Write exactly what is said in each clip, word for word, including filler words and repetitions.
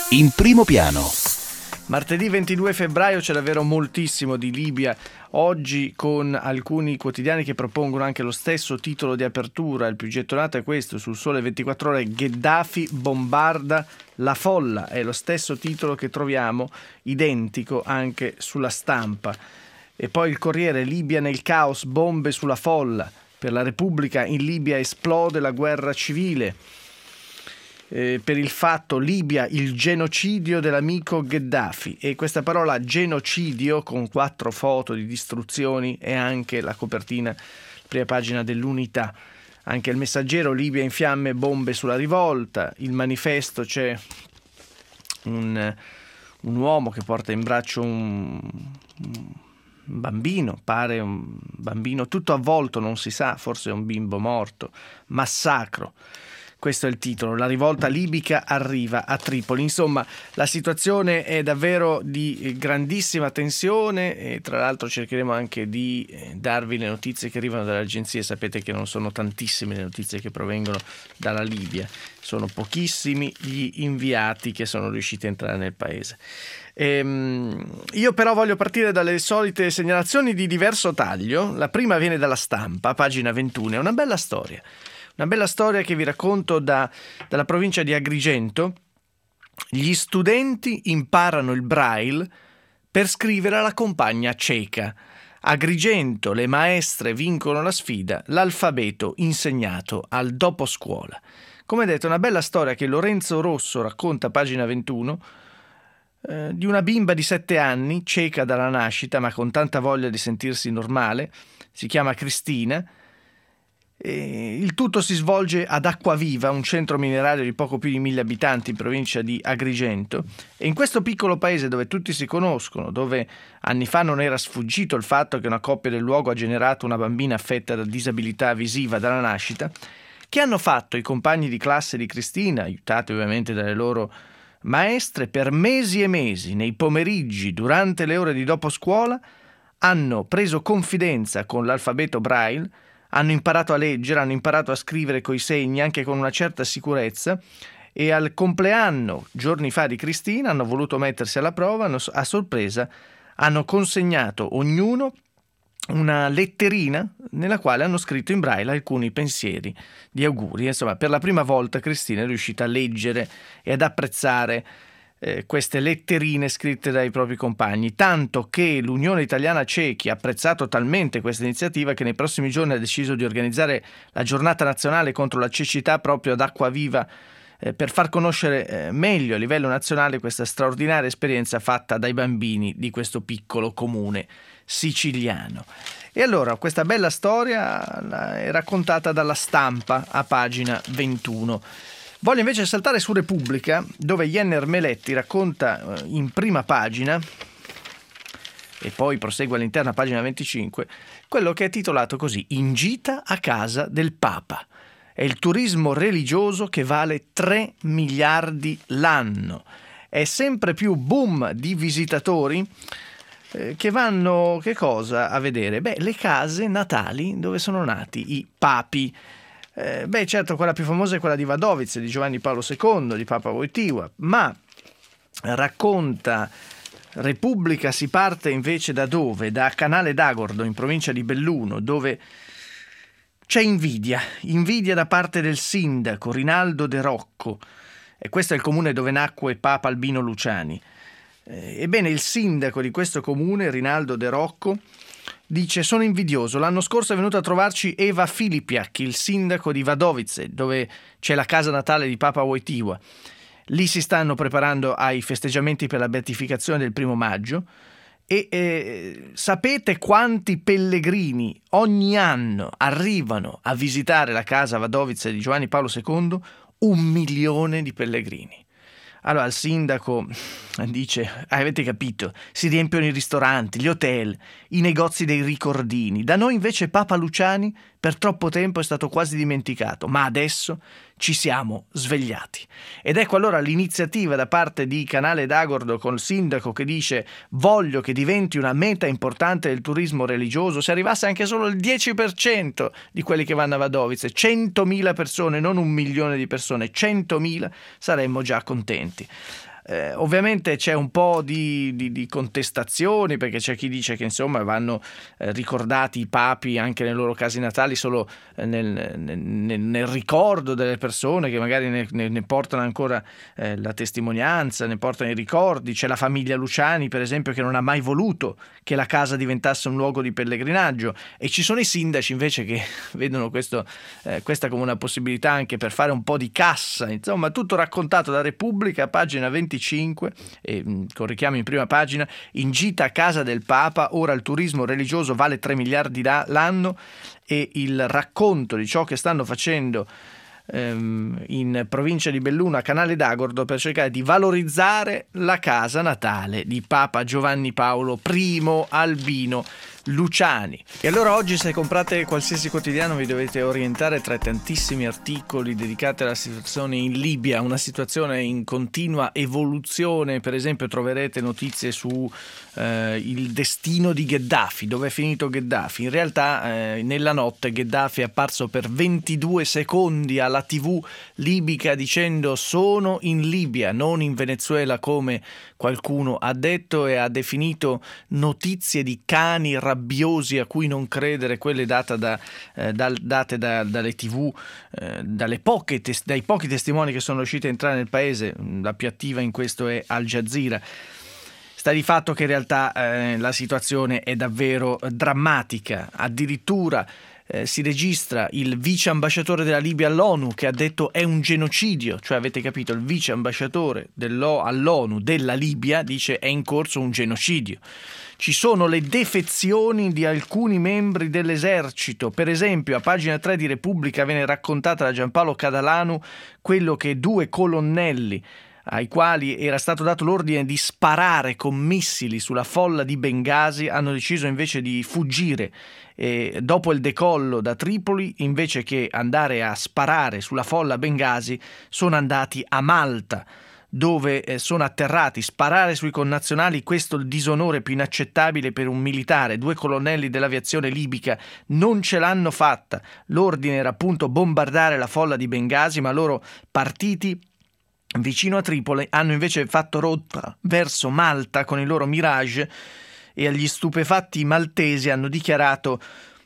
In primo piano. Martedì ventidue febbraio c'è davvero moltissimo di Libia, oggi con alcuni quotidiani che propongono anche lo stesso titolo di apertura. Il più gettonato è questo, sul Sole ventiquattro Ore: Gheddafi bombarda la folla. È lo stesso titolo che troviamo identico anche sulla Stampa. E poi il Corriere: Libia nel caos, bombe sulla folla. Per la Repubblica: in Libia esplode la guerra civile. Eh, per il Fatto: Libia, il genocidio dell'amico Gheddafi. E questa parola genocidio, con quattro foto di distruzioni, è anche la copertina, prima pagina dell'Unità. Anche il Messaggero: Libia in fiamme, bombe sulla rivolta. Il Manifesto: c'è un, un uomo che porta in braccio un, un bambino, pare un bambino tutto avvolto, non si sa, forse è un bimbo morto. Massacro. Questo è il titolo. La rivolta libica arriva a Tripoli. Insomma, la situazione è davvero di grandissima tensione e tra l'altro cercheremo anche di darvi le notizie che arrivano dalle agenzie. Sapete che non sono tantissime le notizie che provengono dalla Libia, sono pochissimi gli inviati che sono riusciti a entrare nel paese. Ehm, io però voglio partire dalle solite segnalazioni di diverso taglio. La prima viene dalla Stampa, pagina ventuno. È una bella storia. Una bella storia che vi racconto da, dalla provincia di Agrigento. Gli studenti imparano il Braille per scrivere alla compagna cieca. Agrigento, le maestre vincono la sfida, l'alfabeto insegnato al doposcuola. Come detto, una bella storia che Lorenzo Rosso racconta a pagina ventuno, eh, di una bimba di sette anni, cieca dalla nascita ma con tanta voglia di sentirsi normale. Si chiama Cristina. E il tutto si svolge ad Acquaviva, un centro minerario di poco più di mille abitanti in provincia di Agrigento, e in questo piccolo paese dove tutti si conoscono, dove anni fa non era sfuggito il fatto che una coppia del luogo ha generato una bambina affetta da disabilità visiva dalla nascita, che hanno fatto i compagni di classe di Cristina, aiutati ovviamente dalle loro maestre, per mesi e mesi, nei pomeriggi, durante le ore di dopo scuola, hanno preso confidenza con l'alfabeto Braille. Hanno imparato a leggere, hanno imparato a scrivere coi segni anche con una certa sicurezza, e al compleanno, giorni fa, di Cristina hanno voluto mettersi alla prova. Hanno, a sorpresa hanno consegnato ognuno una letterina nella quale hanno scritto in Braille alcuni pensieri di auguri. Insomma, per la prima volta Cristina è riuscita a leggere e ad apprezzare Eh, queste letterine scritte dai propri compagni, tanto che l'Unione Italiana Ciechi ha apprezzato talmente questa iniziativa che nei prossimi giorni ha deciso di organizzare la giornata nazionale contro la cecità proprio ad Acquaviva, eh, per far conoscere eh, meglio a livello nazionale questa straordinaria esperienza fatta dai bambini di questo piccolo comune siciliano. E allora questa bella storia è raccontata dalla Stampa a pagina ventuno. Voglio invece saltare su Repubblica, dove Jenner Meletti racconta in prima pagina, e poi prosegue all'interno a pagina venticinque, quello che è titolato così: In gita a casa del Papa. È il turismo religioso che vale tre miliardi l'anno. È sempre più boom di visitatori eh, che vanno, che cosa, a vedere? Beh, le case natali dove sono nati i papi. Eh, beh, certo, quella più famosa è quella di Wadowice, di Giovanni Paolo secondo, di Papa Wojtyła, ma racconta Repubblica, si parte invece da dove? Da Canale d'Agordo, in provincia di Belluno, dove c'è invidia, invidia da parte del sindaco Rinaldo De Rocco, e questo è il comune dove nacque Papa Albino Luciani. Eh, ebbene, il sindaco di questo comune, Rinaldo De Rocco, dice: sono invidioso, l'anno scorso è venuta a trovarci Eva Filipiak, il sindaco di Wadowice, dove c'è la casa natale di Papa Wojtyła. Lì si stanno preparando ai festeggiamenti per la beatificazione del primo maggio e eh, sapete quanti pellegrini ogni anno arrivano a visitare la casa Wadowice di Giovanni Paolo secondo? Un milione di pellegrini. Allora il sindaco dice: avete capito, si riempiono i ristoranti, gli hotel, i negozi dei ricordini. Da noi invece Papa Luciani per troppo tempo è stato quasi dimenticato, ma adesso ci siamo svegliati. Ed ecco allora l'iniziativa da parte di Canale d'Agordo con il sindaco che dice: voglio che diventi una meta importante del turismo religioso. Se arrivasse anche solo il dieci per cento di quelli che vanno a Wadowice, centomila persone, non un milione di persone, centomila, saremmo già contenti. Eh, ovviamente c'è un po' di, di, di contestazioni, perché c'è chi dice che insomma vanno eh, ricordati i papi anche nei loro casi natali solo eh, nel, nel, nel ricordo delle persone che magari ne, ne, ne portano ancora eh, la testimonianza, ne portano i ricordi. C'è la famiglia Luciani, per esempio, che non ha mai voluto che la casa diventasse un luogo di pellegrinaggio, e ci sono i sindaci invece che vedono questo, eh, questa come una possibilità anche per fare un po' di cassa. Insomma, tutto raccontato da Repubblica, pagina venticinque, e, con richiami in prima pagina. In gita a casa del Papa, ora il turismo religioso vale tre miliardi l'anno, e il racconto di ciò che stanno facendo in provincia di Belluno a Canale d'Agordo per cercare di valorizzare la casa natale di Papa Giovanni Paolo I Albino Luciani. E allora oggi, se comprate qualsiasi quotidiano, vi dovete orientare tra i tantissimi articoli dedicati alla situazione in Libia, una situazione in continua evoluzione. Per esempio troverete notizie su eh, il destino di Gheddafi, dove è finito Gheddafi. In realtà eh, nella notte Gheddafi è apparso per ventidue secondi alla tivù libica dicendo: sono in Libia, non in Venezuela come qualcuno ha detto, e ha definito notizie di cani rabbiosi a cui non credere quelle date, da, eh, dal, date da, dalle tivù, eh, dalle poche tes- dai pochi testimoni che sono riusciti a entrare nel paese. La più attiva in questo è Al Jazeera. Sta di fatto che in realtà eh, la situazione è davvero drammatica. Addirittura Eh, si registra il vice ambasciatore della Libia all'ONU che ha detto è un genocidio, cioè avete capito, il vice ambasciatore all'ONU della Libia dice è in corso un genocidio. Ci sono le defezioni di alcuni membri dell'esercito. Per esempio, a pagina tre di Repubblica viene raccontata da Giampaolo Cadalanu quello che due colonnelli, ai quali era stato dato l'ordine di sparare con missili sulla folla di Bengasi, hanno deciso invece di fuggire. E dopo il decollo da Tripoli, invece che andare a sparare sulla folla a Bengasi, sono andati a Malta, dove eh, sono atterrati. Sparare sui connazionali, questo è il disonore più inaccettabile per un militare. Due colonnelli dell'aviazione libica non ce l'hanno fatta. L'ordine era appunto bombardare la folla di Bengasi, ma loro, partiti vicino a Tripoli, hanno invece fatto rotta verso Malta con il loro Mirage, e agli stupefatti maltesi hanno dichiarato: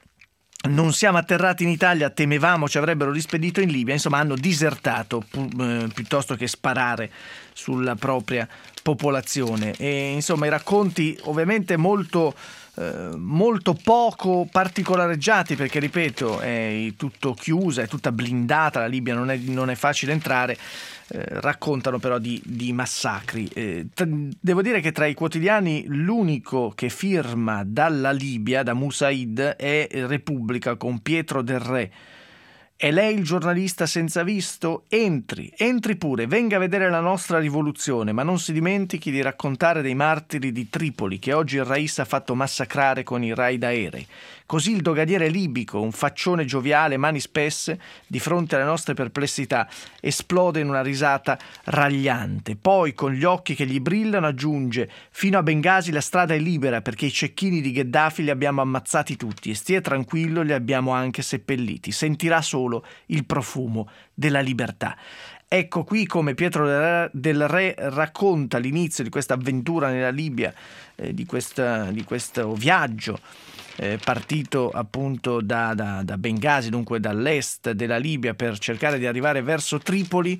non siamo atterrati in Italia, temevamo ci avrebbero rispedito in Libia. Insomma, hanno disertato pu- eh, piuttosto che sparare sulla propria popolazione. E insomma, i racconti ovviamente molto eh, molto poco particolareggiati, perché ripeto, è tutto chiusa, è tutta blindata, la Libia non è, non è facile entrare. Eh, raccontano però di, di massacri. Eh, t- devo dire che tra i quotidiani l'unico che firma dalla Libia, da Musaid, è Repubblica con Pietro Del Re. È lei il giornalista senza visto? Entri, entri pure, venga a vedere la nostra rivoluzione, ma non si dimentichi di raccontare dei martiri di Tripoli che oggi il Rais ha fatto massacrare con i raid aerei. Così il dogadiere libico, un faccione gioviale, mani spesse, di fronte alle nostre perplessità, esplode in una risata ragliante. Poi, con gli occhi che gli brillano, aggiunge: fino a Bengasi la strada è libera, perché i cecchini di Gheddafi li abbiamo ammazzati tutti, e stia tranquillo, li abbiamo anche seppelliti. Sentirà solo il profumo della libertà. Ecco qui come Pietro Del Re racconta l'inizio di questa avventura nella Libia, eh, di, questa, di questo viaggio eh, partito appunto da, da, da Bengasi, dunque dall'est della Libia, per cercare di arrivare verso Tripoli.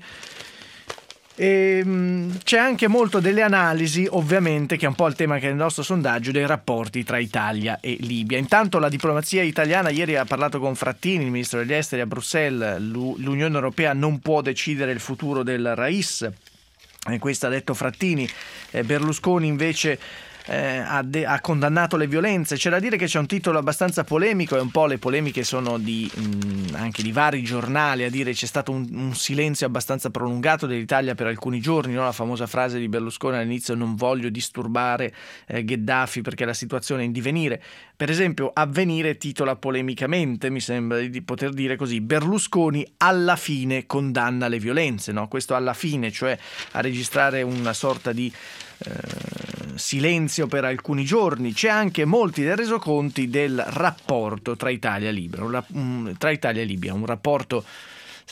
E, mh, c'è anche molto delle analisi, ovviamente, che è un po' il tema che è il nostro sondaggio, dei rapporti tra Italia e Libia. Intanto la diplomazia italiana ieri ha parlato con Frattini, il ministro degli esteri, a Bruxelles. L'Unione Europea non può decidere il futuro del Rais, e questo ha detto Frattini. eh, Berlusconi invece Eh, ha, de- ha condannato le violenze. C'è da dire che c'è un titolo abbastanza polemico, e un po' le polemiche sono di, mh, anche di vari giornali a dire c'è stato un, un silenzio abbastanza prolungato dell'Italia per alcuni giorni, no? La famosa frase di Berlusconi all'inizio: non voglio disturbare eh, Gheddafi perché la situazione è in divenire. Per esempio Avvenire titola polemicamente, mi sembra di poter dire così: Berlusconi alla fine condanna le violenze, no? Questo alla fine, cioè a registrare una sorta di Eh, silenzio per alcuni giorni. C'è anche molti dei resoconti del rapporto tra Italia e Libia, un, tra Italia e Libia, un rapporto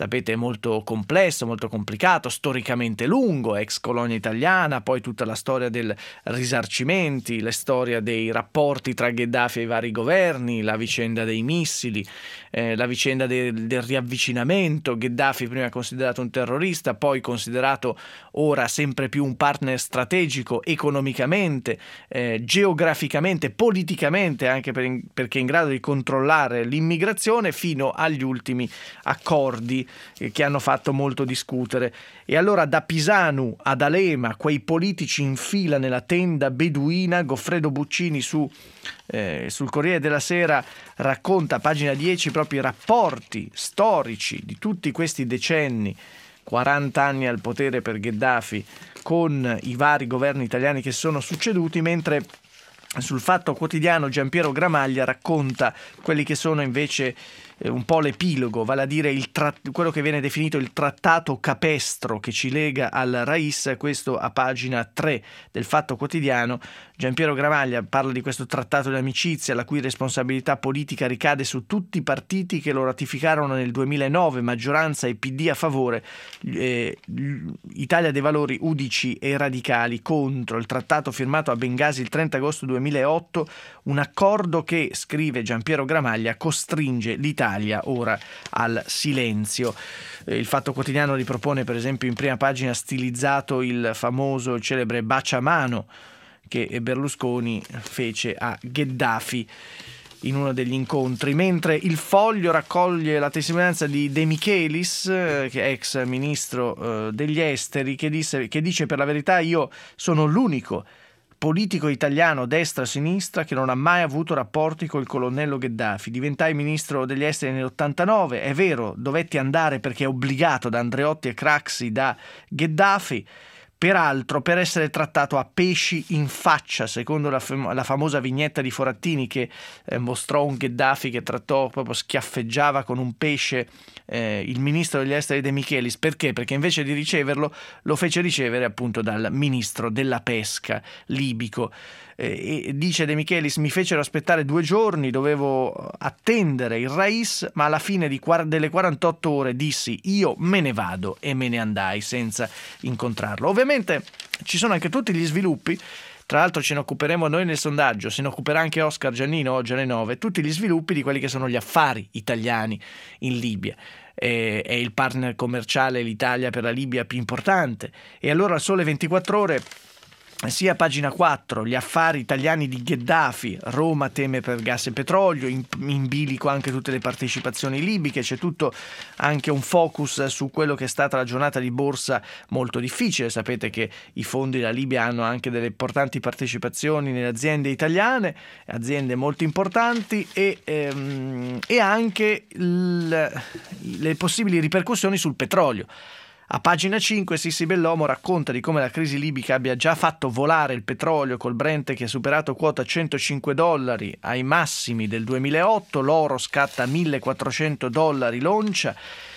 sapete, molto complesso, molto complicato, storicamente lungo, ex colonia italiana, poi tutta la storia del risarcimenti, la storia dei rapporti tra Gheddafi e i vari governi, la vicenda dei missili, eh, la vicenda del, del riavvicinamento. Gheddafi prima considerato un terrorista, poi considerato ora sempre più un partner strategico economicamente, eh, geograficamente, politicamente, anche per in, perché è in grado di controllare l'immigrazione, fino agli ultimi accordi eh, che hanno fatto molto discutere. E allora da Pisanu ad Alema quei politici in fila nella tenda beduina. Goffredo Buccini su, eh, sul Corriere della Sera racconta a pagina dieci proprio i rapporti storici di tutti questi decenni, quaranta anni al potere per Gheddafi, con i vari governi italiani che sono succeduti, mentre sul Fatto Quotidiano Giampiero Gramaglia racconta quelli che sono invece eh, un po' l'epilogo, vale a dire il tra- quello che viene definito il trattato capestro che ci lega al Rais. Questo a pagina tre del Fatto Quotidiano. Giampiero Gramaglia parla di questo trattato di amicizia, la cui responsabilità politica ricade su tutti i partiti che lo ratificarono nel duemilanove, maggioranza e P D a favore, eh, Italia dei Valori, U D C e Radicali contro. Il trattato firmato a Bengasi il trenta agosto duemilaotto, un accordo che, scrive Giampiero Gramaglia, costringe l'Italia ora al silenzio. Eh, il Fatto Quotidiano ripropone per esempio in prima pagina stilizzato il famoso, il celebre baciamano che Berlusconi fece a Gheddafi in uno degli incontri, mentre il Foglio raccoglie la testimonianza di De Michelis, che è ex ministro eh, degli esteri, che, disse, che dice: per la verità io sono l'unico politico italiano destra-sinistra che non ha mai avuto rapporti col colonnello Gheddafi. Diventai ministro degli esteri nell'ottantanove, è vero, dovetti andare perché obbligato da Andreotti e Craxi da Gheddafi, peraltro per essere trattato a pesci in faccia, secondo la, fam- la famosa vignetta di Forattini che eh, mostrò un Gheddafi che trattò, proprio schiaffeggiava con un pesce eh, il ministro degli esteri De Michelis. Perché? Perché invece di riceverlo lo fece ricevere appunto dal ministro della pesca libico. Eh, e dice De Michelis: mi fecero aspettare due giorni, dovevo attendere il Rais, ma alla fine di quar- delle quarantotto ore dissi io me ne vado, e me ne andai senza incontrarlo. Ovviamente ci sono anche tutti gli sviluppi, tra l'altro ce ne occuperemo noi nel sondaggio, se ne occuperà anche Oscar Giannino oggi alle nove, tutti gli sviluppi di quelli che sono gli affari italiani in Libia. Eh, è il partner commerciale, l'Italia per la Libia più importante, e allora al Sole ventiquattro Ore, sia pagina quattro, gli affari italiani di Gheddafi, Roma teme per gas e petrolio, in, in bilico anche tutte le partecipazioni libiche, c'è tutto anche un focus su quello che è stata la giornata di borsa molto difficile. Sapete che i fondi della Libia hanno anche delle importanti partecipazioni nelle aziende italiane, aziende molto importanti, e, ehm, e anche il, le possibili ripercussioni sul petrolio. A pagina cinque Sissi Bellomo racconta di come la crisi libica abbia già fatto volare il petrolio, col Brent che ha superato quota centocinque dollari ai massimi del duemilaotto, l'oro scatta a millequattrocento dollari l'oncia.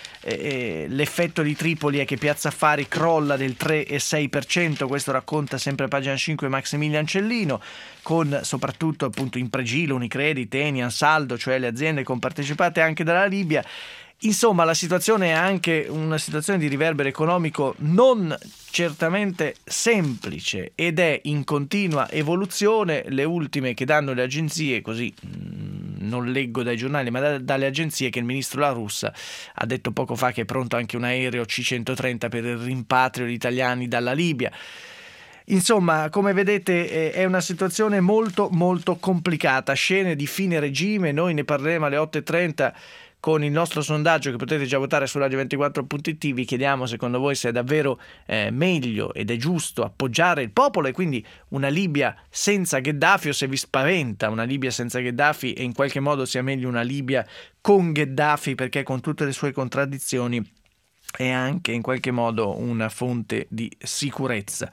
E l'effetto di Tripoli è che Piazza Affari crolla del tre virgola sei per cento, questo racconta sempre a pagina cinque Maximilian Cellino, con soprattutto appunto Impregilo, Unicredit, Eni, Ansaldo, cioè le aziende compartecipate anche dalla Libia. Insomma, la situazione è anche una situazione di riverbero economico non certamente semplice ed è in continua evoluzione. Le ultime che danno le agenzie, così mh, non leggo dai giornali ma da, dalle agenzie, che il ministro La Russa ha detto poco fa che è pronto anche un aereo C centotrenta per il rimpatrio di italiani dalla Libia. Insomma, come vedete è una situazione molto molto complicata, scene di fine regime. Noi ne parleremo alle otto e trenta con il nostro sondaggio che potete già votare su radio ventiquattro punto it. Vi chiediamo secondo voi se è davvero eh, meglio ed è giusto appoggiare il popolo e quindi una Libia senza Gheddafi, o se vi spaventa una Libia senza Gheddafi e in qualche modo sia meglio una Libia con Gheddafi, perché con tutte le sue contraddizioni è anche in qualche modo una fonte di sicurezza.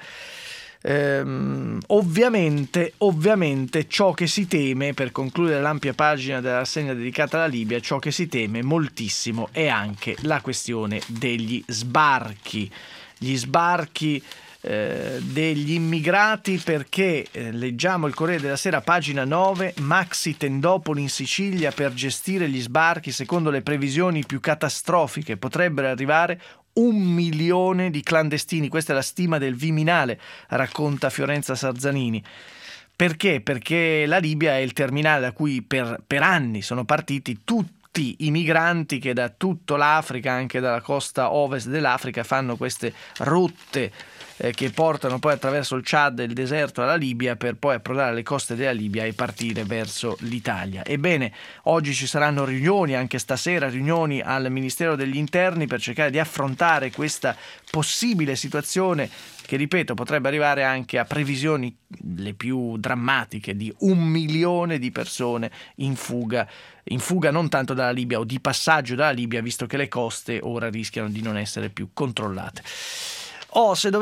Ehm, ovviamente, ovviamente ciò che si teme, per concludere l'ampia pagina della rassegna dedicata alla Libia, ciò che si teme moltissimo è anche la questione degli sbarchi gli sbarchi eh, degli immigrati, perché eh, leggiamo il Corriere della Sera, pagina nove, maxi tendopoli in Sicilia per gestire gli sbarchi, secondo le previsioni più catastrofiche potrebbero arrivare un milione di clandestini. Questa è la stima del Viminale, racconta Fiorenza Sarzanini. Perché? Perché la Libia è il terminale da cui per, per anni sono partiti tutti i migranti che da tutta l'Africa, anche dalla costa ovest dell'Africa, fanno queste rotte eh, che portano poi attraverso il Chad e il deserto alla Libia, per poi approdare alle coste della Libia e partire verso l'Italia. Ebbene, oggi ci saranno riunioni, anche stasera riunioni al Ministero degli Interni, per cercare di affrontare questa possibile situazione che, ripeto, potrebbe arrivare anche a previsioni le più drammatiche di un milione di persone in fuga, in fuga non tanto dalla Libia o di passaggio dalla Libia, visto che le coste ora rischiano di non essere più controllate. Oh, se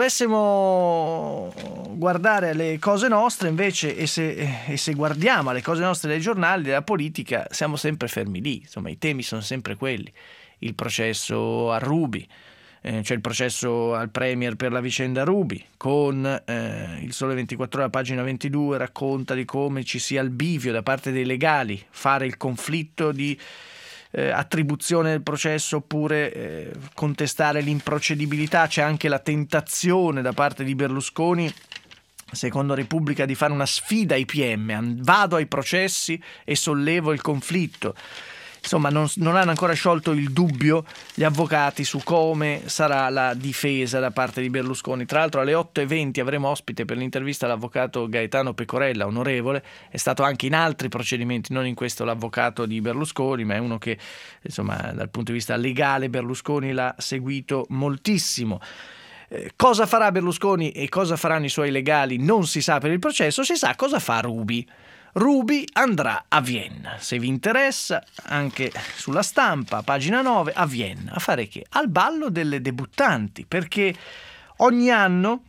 dovessimo guardare alle cose nostre invece, e se, e se guardiamo alle cose nostre dei giornali, della politica, siamo sempre fermi lì. Insomma, i temi sono sempre quelli: il processo a Ruby, Eh, c'è il processo al Premier per la vicenda Ruby, con eh, il Sole ventiquattro Ore, pagina ventidue, racconta di come ci sia il bivio da parte dei legali, fare il conflitto di eh, attribuzione del processo oppure eh, contestare l'improcedibilità. C'è anche la tentazione da parte di Berlusconi, secondo Repubblica, di fare una sfida ai P M: vado ai processi e sollevo il conflitto. Insomma, non, non hanno ancora sciolto il dubbio gli avvocati su come sarà la difesa da parte di Berlusconi. Tra l'altro alle otto e venti avremo ospite per l'intervista l'avvocato Gaetano Pecorella, onorevole, è stato anche in altri procedimenti, non in questo l'avvocato di Berlusconi, ma è uno che, insomma, dal punto di vista legale Berlusconi l'ha seguito moltissimo. Eh, cosa farà Berlusconi e cosa faranno i suoi legali non si sa per il processo, si sa cosa fa Ruby. Ruby andrà a Vienna, se vi interessa, anche sulla Stampa, pagina nove, a Vienna, a fare che? Al ballo delle debuttanti, perché ogni anno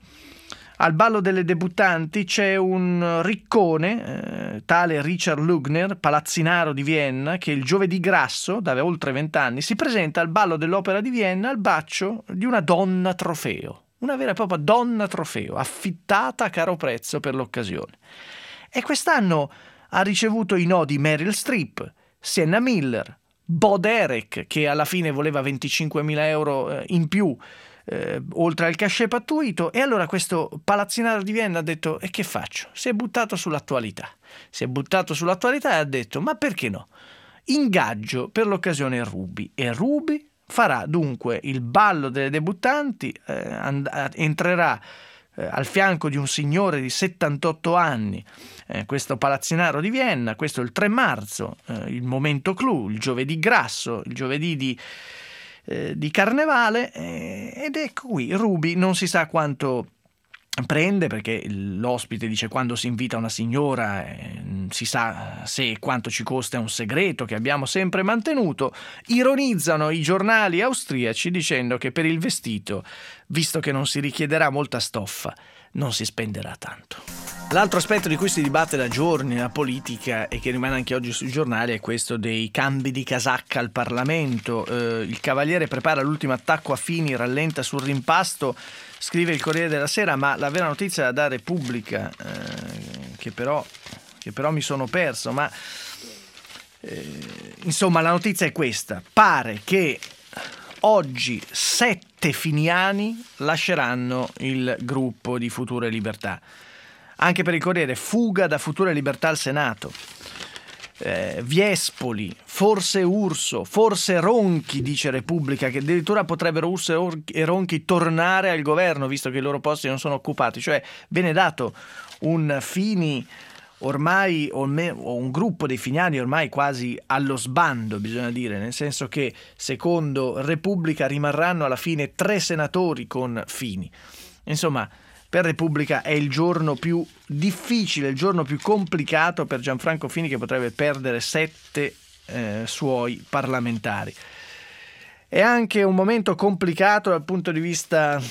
al ballo delle debuttanti c'è un riccone, eh, tale Richard Lugner, palazzinaro di Vienna, che il giovedì grasso, da oltre vent'anni, si presenta al ballo dell'Opera di Vienna al bacio di una donna trofeo, una vera e propria donna trofeo, affittata a caro prezzo per l'occasione. E quest'anno ha ricevuto i no di Meryl Streep, Sienna Miller, Bo Derek, che alla fine voleva venticinquemila euro in più, eh, oltre al cachet pattuito. E allora questo palazzinaro di Vienna ha detto: e che faccio? Si è buttato sull'attualità. Si è buttato sull'attualità e ha detto: ma perché no? Ingaggio per l'occasione Ruby. E Ruby farà dunque il ballo delle debuttanti, eh, and- entrerà al fianco di un signore di settantotto anni, eh, questo palazzinaro di Vienna. Questo è il tre marzo, eh, il momento clou, il giovedì grasso, il giovedì di, eh, di carnevale, eh, ed ecco qui Ruby non si sa quanto prende, perché l'ospite dice: quando si invita una signora eh, si sa se e quanto ci costa, è un segreto che abbiamo sempre mantenuto. Ironizzano i giornali austriaci dicendo che per il vestito, visto che non si richiederà molta stoffa, non si spenderà tanto. L'altro aspetto di cui si dibatte da giorni nella politica e che rimane anche oggi sui giornali è questo dei cambi di casacca al Parlamento. Eh, il Cavaliere prepara l'ultimo attacco a Fini, rallenta sul rimpasto, scrive il Corriere della Sera, ma la vera notizia da dare pubblica, eh, che però che però mi sono perso, ma eh, insomma la notizia è questa: pare che oggi sette finiani lasceranno il gruppo di Futuro e Libertà. Anche per il Corriere, fuga da Futuro e Libertà al Senato. Eh, Viespoli, forse Urso, forse Ronchi, dice Repubblica, che addirittura potrebbero Urso e Ronchi tornare al governo, visto che i loro posti non sono occupati. Cioè viene dato un Fini ormai, o un gruppo dei finiani ormai quasi allo sbando, bisogna dire, nel senso che secondo Repubblica rimarranno alla fine tre senatori con Fini. Insomma, per Repubblica è il giorno più difficile, il giorno più complicato per Gianfranco Fini, che potrebbe perdere sette eh, suoi parlamentari. È anche un momento complicato dal punto di vista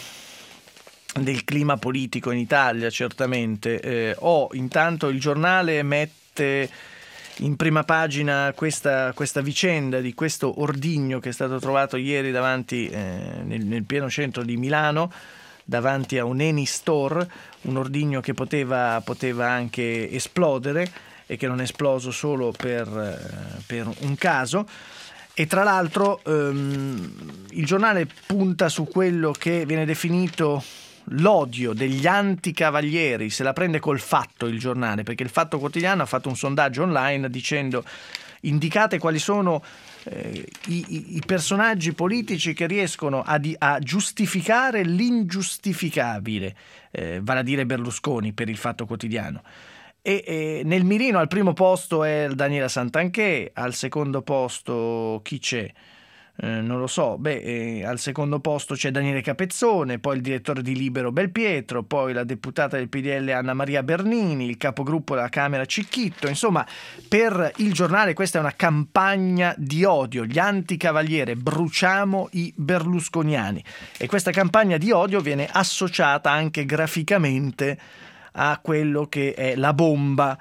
del clima politico in Italia, certamente. Eh, oh, intanto il giornale mette in prima pagina questa, questa vicenda di questo ordigno che è stato trovato ieri davanti eh, nel, nel pieno centro di Milano, davanti a un Eni Store, un ordigno che poteva, poteva anche esplodere e che non è esploso solo per, eh, per un caso. E tra l'altro ehm, il giornale punta su quello che viene definito l'odio degli anticavalieri, se la prende col Fatto il giornale, perché il Fatto Quotidiano ha fatto un sondaggio online dicendo: indicate quali sono eh, i, i, i personaggi politici che riescono a, di, a giustificare l'ingiustificabile, eh, vale a dire Berlusconi per il Fatto Quotidiano. E, e nel mirino al primo posto è Daniela Santanchè, al secondo posto chi c'è? Eh, non lo so, beh, eh, al secondo posto c'è Daniele Capezzone, poi il direttore di Libero Belpietro, poi la deputata del P D L Anna Maria Bernini, il capogruppo della Camera Cicchitto. Insomma, per il giornale questa è una campagna di odio, gli anticavaliere, bruciamo i berlusconiani, e questa campagna di odio viene associata anche graficamente a quello che è la bomba.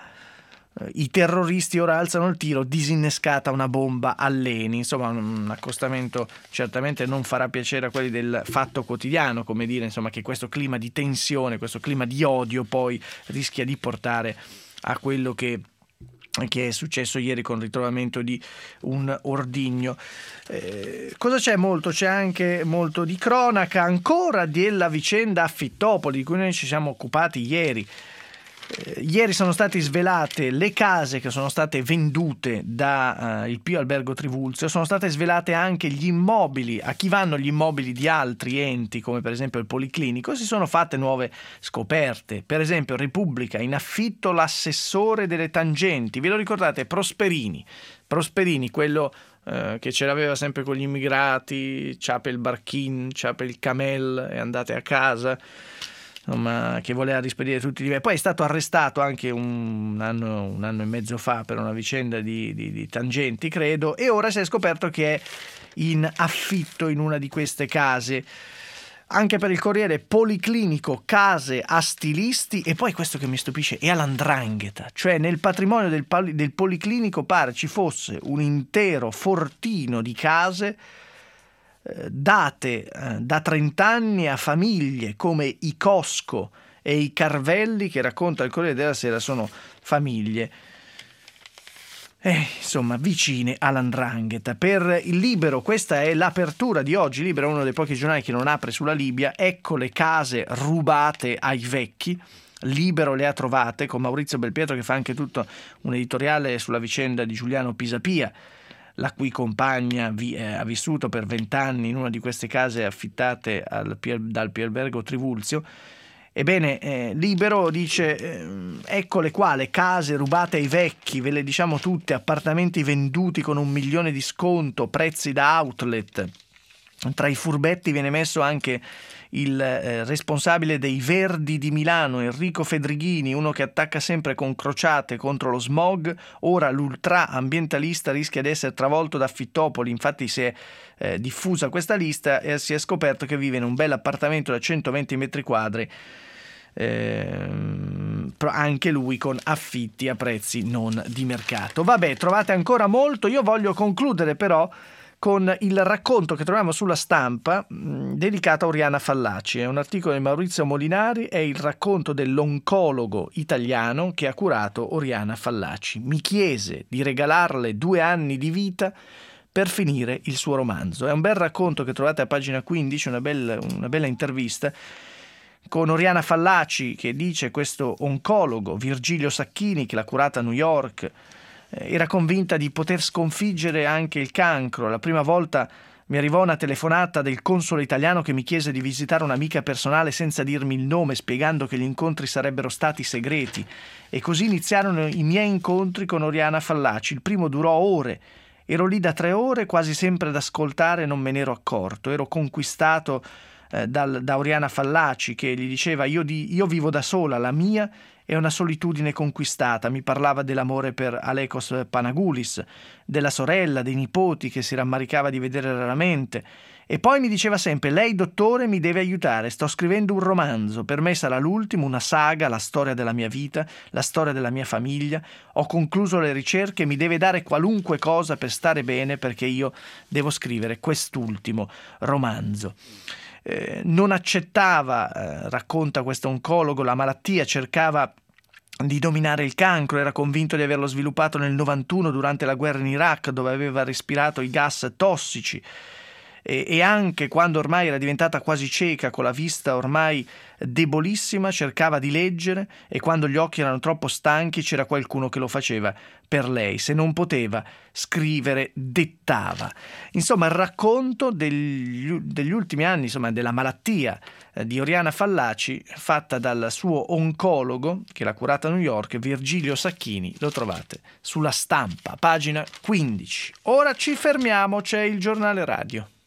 I terroristi ora alzano il tiro, disinnescata una bomba all'Eni. Insomma, un accostamento certamente non farà piacere a quelli del Fatto Quotidiano, come dire, insomma, che questo clima di tensione, questo clima di odio poi rischia di portare a quello che che è successo ieri con il ritrovamento di un ordigno. Eh, cosa c'è? Molto, c'è anche molto di cronaca, ancora della vicenda Affittopoli, di cui noi ci siamo occupati ieri. Eh, ieri sono state svelate le case che sono state vendute da uh, il Pio Albergo Trivulzio, sono state svelate anche gli immobili, a chi vanno gli immobili di altri enti come per esempio il Policlinico. Si sono fatte nuove scoperte, per esempio Repubblica, in affitto l'assessore delle tangenti, ve lo ricordate? Prosperini, Prosperini quello uh, che ce l'aveva sempre con gli immigrati, ciape il barchin, ciape il camel e andate a casa, insomma, che voleva rispedire tutti i... Poi è stato arrestato anche un anno, un anno e mezzo fa per una vicenda di, di, di tangenti, credo, e ora si è scoperto che è in affitto in una di queste case. Anche per il Corriere, Policlinico, case a stilisti, e poi questo che mi stupisce è all'andrangheta, cioè nel patrimonio del, del Policlinico pare ci fosse un intero fortino di case date eh, da trent'anni a famiglie come i Cosco e i Carvelli, che racconta il Corriere della Sera sono famiglie eh, insomma vicine all'andrangheta. Per il Libero, questa è l'apertura di oggi. Libero è uno dei pochi giornali che non apre sulla Libia. Ecco le case rubate ai vecchi. Libero le ha trovate, con Maurizio Belpietro che fa anche tutto un editoriale sulla vicenda di Giuliano Pisapia, la cui compagna vi, eh, ha vissuto per vent'anni in una di queste case affittate al, dal Pio Albergo Trivulzio. Ebbene, eh, Libero dice, eh, eccole qua le case rubate ai vecchi, ve le diciamo tutte, appartamenti venduti con un milione di sconto, prezzi da outlet. Tra i furbetti viene messo anche il eh, responsabile dei Verdi di Milano, Enrico Fedrighini, uno che attacca sempre con crociate contro lo smog. Ora l'ultra ambientalista rischia di essere travolto da Affittopoli. Infatti si è eh, diffusa questa lista e si è scoperto che vive in un bel appartamento da centoventi metri quadri, eh, anche lui con affitti a prezzi non di mercato. Vabbè, trovate ancora molto. Io voglio concludere però con il racconto che troviamo sulla Stampa mh, dedicato a Oriana Fallaci. È un articolo di Maurizio Molinari, è il racconto dell'oncologo italiano che ha curato Oriana Fallaci. Mi chiese di regalarle due anni di vita per finire il suo romanzo. È un bel racconto che trovate a pagina quindici, una bella, una bella intervista con Oriana Fallaci che dice, questo oncologo Virgilio Sacchini che l'ha curata a New York, era convinta di poter sconfiggere anche il cancro. La prima volta mi arrivò una telefonata del console italiano che mi chiese di visitare un'amica personale senza dirmi il nome, spiegando che gli incontri sarebbero stati segreti. E così iniziarono i miei incontri con Oriana Fallaci. Il primo durò ore. Ero lì da tre ore, quasi sempre ad ascoltare, e non me ne ero accorto. Ero conquistato eh, dal, da Oriana Fallaci che gli diceva io, di, io vivo da sola, la mia è una solitudine conquistata. Mi parlava dell'amore per Alekos Panagoulis, della sorella, dei nipoti che si rammaricava di vedere raramente, E poi mi diceva sempre: lei dottore mi deve aiutare, sto scrivendo un romanzo, per me sarà l'ultimo, una saga, la storia della mia vita, la storia della mia famiglia, ho concluso le ricerche, mi deve dare qualunque cosa per stare bene perché io devo scrivere quest'ultimo romanzo. Eh, non accettava, eh, racconta questo oncologo, la malattia, cercava di dominare il cancro, era convinto di averlo sviluppato nel novantuno durante la guerra in Iraq, dove aveva respirato i gas tossici, e, e anche quando ormai era diventata quasi cieca, con la vista ormai debolissima, cercava di leggere, e quando gli occhi erano troppo stanchi c'era qualcuno che lo faceva per lei. Se non poteva scrivere, dettava. Insomma, il racconto degli, degli ultimi anni, insomma, della malattia eh, di Oriana Fallaci, fatta dal suo oncologo che l'ha curata a New York, Virgilio Sacchini. Lo trovate sulla Stampa, pagina quindici. Ora ci fermiamo, c'è il giornale radio.